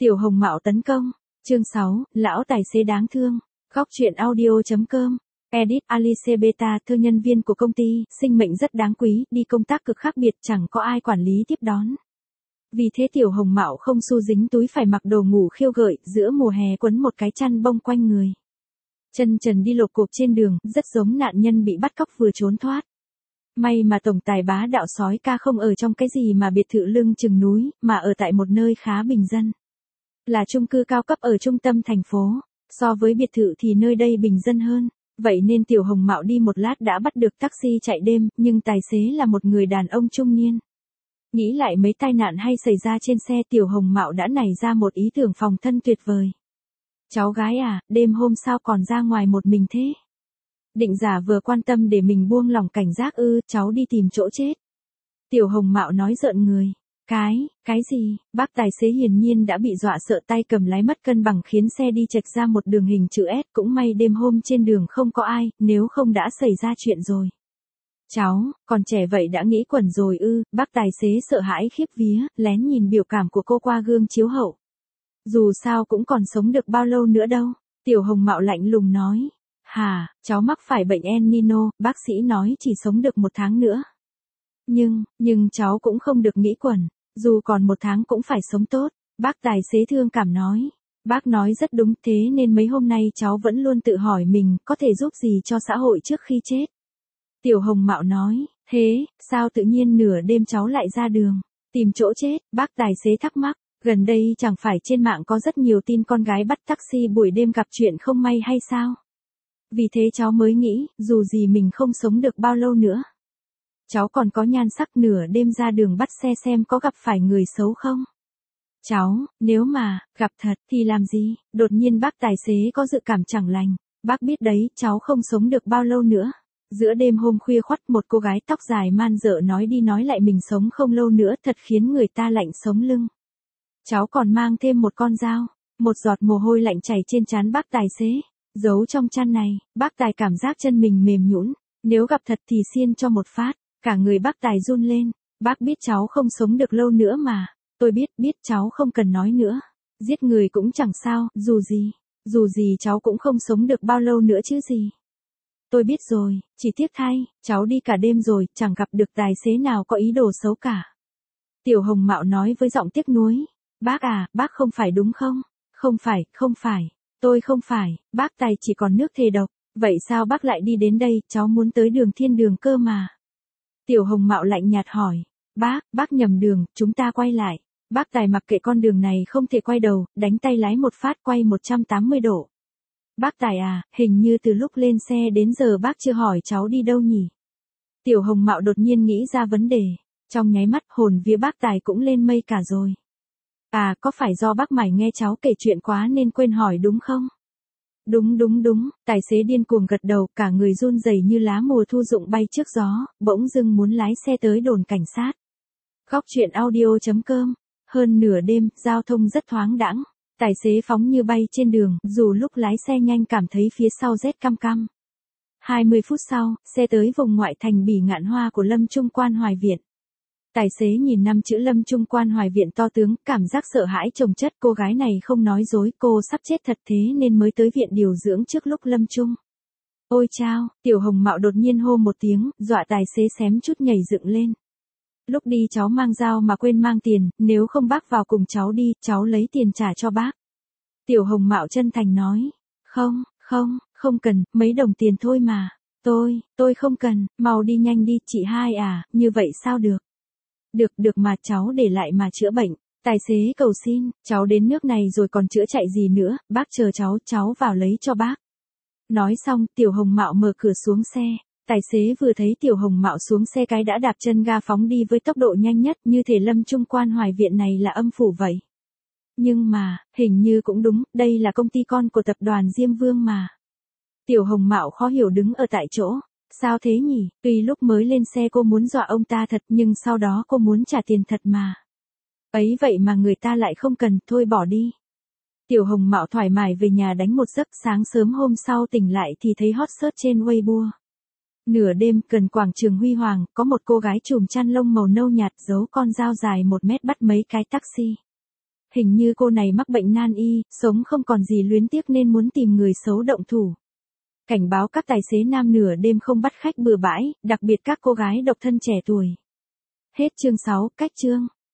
Tiểu Hồng Mạo tấn công. Chương 6, lão tài xế đáng thương. Góc truyện audio.com. Edit Alice Beta, thơ nhân viên của công ty, sinh mệnh rất đáng quý, đi công tác cực khác biệt, chẳng có ai quản lý tiếp đón. Vì thế Tiểu Hồng Mạo không xu dính túi, phải mặc đồ ngủ khiêu gợi, giữa mùa hè quấn một cái chăn bông quanh người. Chân trần đi lộp cộp trên đường, rất giống nạn nhân bị bắt cóc vừa trốn thoát. May mà tổng tài bá đạo sói ca không ở trong cái gì mà biệt thự lưng chừng núi, mà ở tại một nơi khá bình dân. Là chung cư cao cấp ở trung tâm thành phố. So với biệt thự thì nơi đây bình dân hơn. Vậy nên Tiểu Hồng Mạo đi một lát đã bắt được taxi chạy đêm, nhưng tài xế là một người đàn ông trung niên. Nghĩ lại mấy tai nạn hay xảy ra trên xe, Tiểu Hồng Mạo đã nảy ra một ý tưởng phòng thân tuyệt vời. Cháu gái à, đêm hôm sao còn ra ngoài một mình thế? Định giả vừa quan tâm để mình buông lỏng cảnh giác ư, cháu đi tìm chỗ chết. Tiểu Hồng Mạo nói rợn người. Cái gì? Bác tài xế hiển nhiên đã bị dọa sợ, tay cầm lái mất cân bằng khiến xe đi chệch ra một đường hình chữ S. Cũng may đêm hôm trên đường không có ai, nếu không đã xảy ra chuyện rồi. Cháu, còn trẻ vậy đã nghĩ quẩn rồi ư? Bác tài xế sợ hãi khiếp vía, lén nhìn biểu cảm của cô qua gương chiếu hậu. Dù sao cũng còn sống được bao lâu nữa đâu. Tiểu Hồng Mạo lạnh lùng nói. Hà, cháu mắc phải bệnh El Nino, bác sĩ nói chỉ sống được 1 tháng nữa. Nhưng cháu cũng không được nghĩ quẩn, dù còn 1 tháng cũng phải sống tốt. Bác tài xế thương cảm nói. Bác nói rất đúng, thế nên mấy hôm nay cháu vẫn luôn tự hỏi mình có thể giúp gì cho xã hội trước khi chết. Tiểu Hồng Mạo nói. Thế, sao tự nhiên nửa đêm cháu lại ra đường, tìm chỗ chết? Bác tài xế thắc mắc. Gần đây chẳng phải trên mạng có rất nhiều tin con gái bắt taxi buổi đêm gặp chuyện không may hay sao? Vì thế cháu mới nghĩ, dù gì mình không sống được bao lâu nữa. Cháu còn có nhan sắc, nửa đêm ra đường bắt xe xem có gặp phải người xấu không? Cháu, nếu mà gặp thật thì làm gì? Đột nhiên bác tài xế có dự cảm chẳng lành. Bác biết đấy, cháu không sống được bao lâu nữa. Giữa đêm hôm khuya khoắt, một cô gái tóc dài man dợ nói đi nói lại mình sống không lâu nữa, thật khiến người ta lạnh sống lưng. Cháu còn mang thêm một con dao. Một giọt mồ hôi lạnh chảy trên trán bác tài xế. Giấu trong chăn này, bác tài cảm giác chân mình mềm nhũn. Nếu gặp thật thì xiên cho một phát. Cả người bác tài run lên. Bác biết cháu không sống được lâu nữa mà. Tôi biết cháu không cần nói nữa. Giết người cũng chẳng sao, dù gì cháu cũng không sống được bao lâu nữa chứ gì. Tôi biết rồi, chỉ tiếc thay, cháu đi cả đêm rồi, chẳng gặp được tài xế nào có ý đồ xấu cả. Tiểu Hồng Mạo nói với giọng tiếc nuối. Bác à, bác không phải đúng không? Không phải, tôi không phải, bác tài chỉ còn nước thề độc. Vậy sao bác lại đi đến đây, cháu muốn tới đường thiên đường cơ mà. Tiểu Hồng Mạo lạnh nhạt hỏi. Bác nhầm đường, chúng ta quay lại. Bác tài mặc kệ con đường này không thể quay đầu, đánh tay lái một phát quay 180 độ. Bác tài à, hình như từ lúc lên xe đến giờ bác chưa hỏi cháu đi đâu nhỉ? Tiểu Hồng Mạo đột nhiên nghĩ ra vấn đề. Trong nháy mắt hồn vía bác tài cũng lên mây cả rồi. À, có phải do bác mải nghe cháu kể chuyện quá nên quên hỏi đúng không? Đúng, tài xế điên cuồng gật đầu, cả người run rẩy như lá mùa thu rụng bay trước gió, bỗng dưng muốn lái xe tới đồn cảnh sát. Góc truyện audio.com. Hơn nửa đêm, giao thông rất thoáng đãng. Tài xế phóng như bay trên đường, dù lúc lái xe nhanh cảm thấy phía sau rét căm căm. 20 phút sau, xe tới vùng ngoại thành Bỉ Ngạn Hoa của Lâm Trung Quan Hoài Viện. Tài xế nhìn 5 chữ Lâm Trung Quan Hoài Viện to tướng, cảm giác sợ hãi chồng chất. Cô gái này không nói dối, cô sắp chết thật thế nên mới tới viện điều dưỡng trước lúc lâm chung. Ôi chao, Tiểu Hồng Mạo đột nhiên hô một tiếng, dọa tài xế xém chút nhảy dựng lên. Lúc đi cháu mang dao mà quên mang tiền, nếu không bác vào cùng cháu đi, cháu lấy tiền trả cho bác. Tiểu Hồng Mạo chân thành nói. Không cần, mấy đồng tiền thôi mà. Tôi không cần, mau đi nhanh đi, chị hai à, như vậy sao được? Được mà, cháu để lại mà chữa bệnh. Tài xế cầu xin, cháu đến nước này rồi còn chữa chạy gì nữa, bác chờ cháu vào lấy cho bác. Nói xong, Tiểu Hồng Mạo mở cửa xuống xe. Tài xế vừa thấy Tiểu Hồng Mạo xuống xe cái đã đạp chân ga phóng đi với tốc độ nhanh nhất, như thể Lâm Trung Quan Hoài Viện này là âm phủ vậy. Nhưng mà, hình như cũng đúng, đây là công ty con của tập đoàn Diêm Vương mà. Tiểu Hồng Mạo khó hiểu đứng ở tại chỗ. Sao thế nhỉ? Tuy lúc mới lên xe cô muốn dọa ông ta thật, nhưng sau đó cô muốn trả tiền thật mà. Ấy vậy mà người ta lại không cần, thôi bỏ đi. Tiểu Hồng Mạo thoải mái về nhà đánh một giấc, sáng sớm hôm sau tỉnh lại thì thấy hot search trên Weibo. Nửa đêm, gần quảng trường Huy Hoàng, có một cô gái trùm chăn lông màu nâu nhạt giấu con dao dài 1 mét bắt mấy cái taxi. Hình như cô này mắc bệnh nan y, sống không còn gì luyến tiếc nên muốn tìm người xấu động thủ. Cảnh báo các tài xế nam nửa đêm không bắt khách bừa bãi, đặc biệt các cô gái độc thân trẻ tuổi. Hết chương 6, cách chương.